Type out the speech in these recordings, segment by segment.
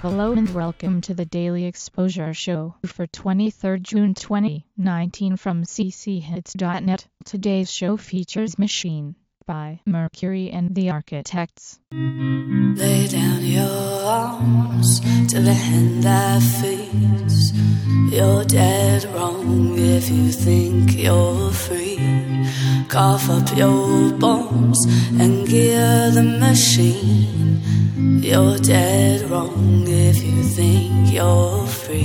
Hello and welcome to the Daily Exposure Show for 23rd June 2019 from cchits.net. Today's show features Machine by Mercury and the Architects. Lay down your arms to the hand that feeds. You're dead wrong if you think you're free. Cough up your bones and gear the machine. You're dead wrong if you think you're free.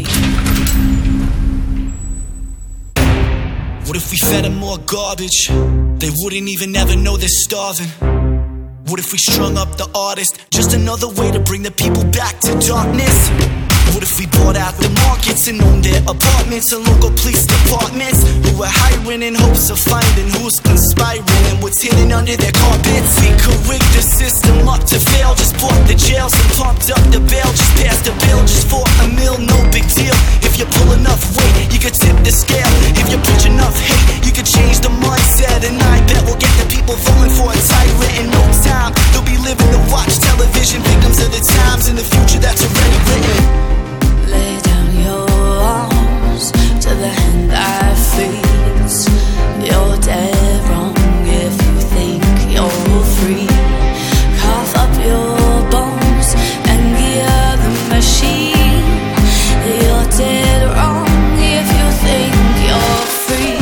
What if we fed them more garbage? They wouldn't even ever know they're starving. What if we strung up the artist? Just another way to bring the people back to darkness. What if we bought out the markets and owned their apartments and local police departments who were hiring in hopes of finding who's conspiring and what's hidden under their carpets? We could rig the system up to fail. Just bought the jails and pumped up the bail. Just passed the bill just for a meal, no big deal. If you pull enough weight, you could tip the scale. If you preach enough hate, you could change the mindset. And I bet we'll get the people voting for a tyrant in no time. They'll be living to watch television, victims of the times in the future that's already written. Lay down your arms to the hand that feeds. You're dead wrong if you think you're free. Cough up your bones and gear the machine. You're dead wrong if you think you're free.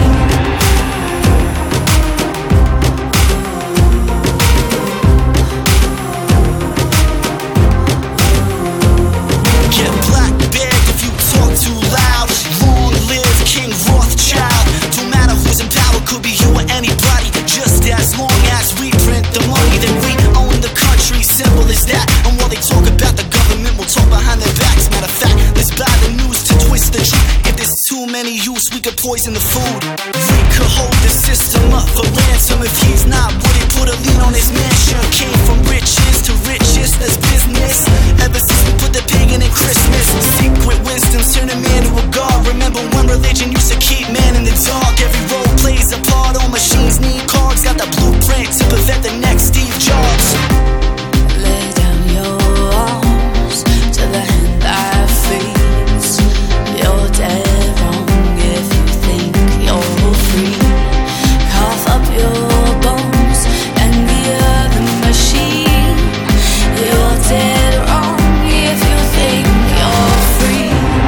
Get black bag if you talk too loud. Long live King Rothschild. Don't matter who's in power, could be you or anybody. Just as long as we print the money, then we own the country. Simple as that. And while they talk about the government, we'll talk behind their backs. Matter of fact, let's buy the news to twist the truth. If there's too many youths, we could poison the food. We could hold the system up for ransom. If he's not, would it put a lien on his mansion? Came from riches to riches, that's business. Ever since we put the pagan in Christmas, secret wisdom turn a man to a god. Remember when religion used to keep man in the dark? Every role plays a part, all machines need cards. Got the blueprint to prevent the next Steve Jobs. Lay down your arms to the hand that feeds. You're dead wrong if you think you're free. Cough up your bones and gear the machine. You're dead wrong if you think you're free.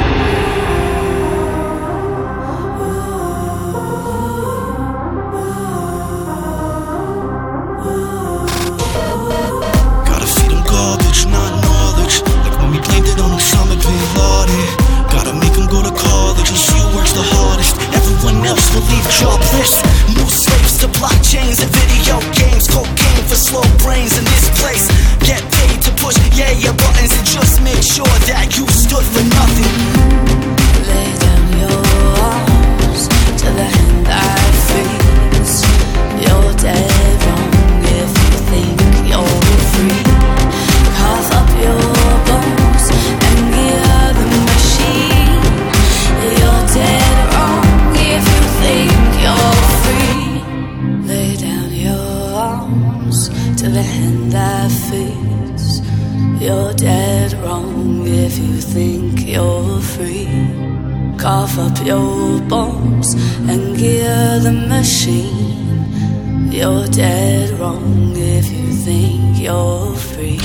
Gotta feed them garbage, not knowledge. Like when we blamed it on Osama bin Laden. Gotta make them go to college and she works the hardest. Everyone else will leave jobless. New slaves to blockchains and video games. Cocaine for slow brains in this place. Get paid to push yeah buttons and just make sure that you stood for nothing. Lay down your arms to the hand that feeds. You're dead wrong if you think you're free. Cough up your bones and gear the machine. You're dead wrong if you think you're free. Lay down your arms to the hand that feeds. You're dead wrong if you think you're free. Cough up your bones and gear the machine. You're dead wrong if you think you're free.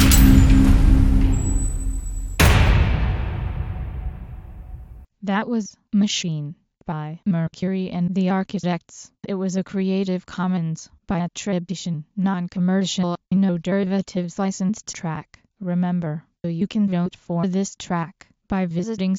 That was Machine by Mercury and the Architects. It was a Creative Commons by attribution, non-commercial, no derivatives licensed track. Remember, you can vote for this track by visiting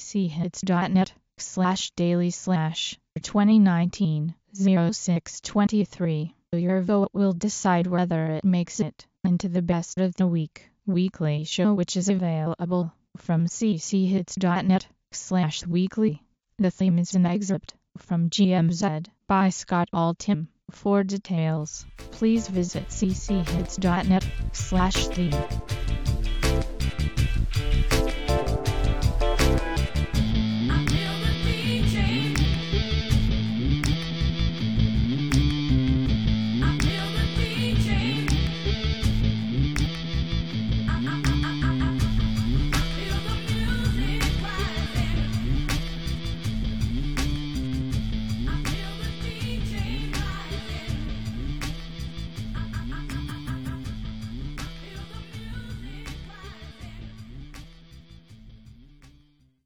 cchits.net/daily/2019-06-23. Your vote will decide whether it makes it into the Best of the Week weekly show, which is available from cchits.net/weekly. The theme is an excerpt from GMZ by Scott Altham. For details, please visit cchits.net/theme.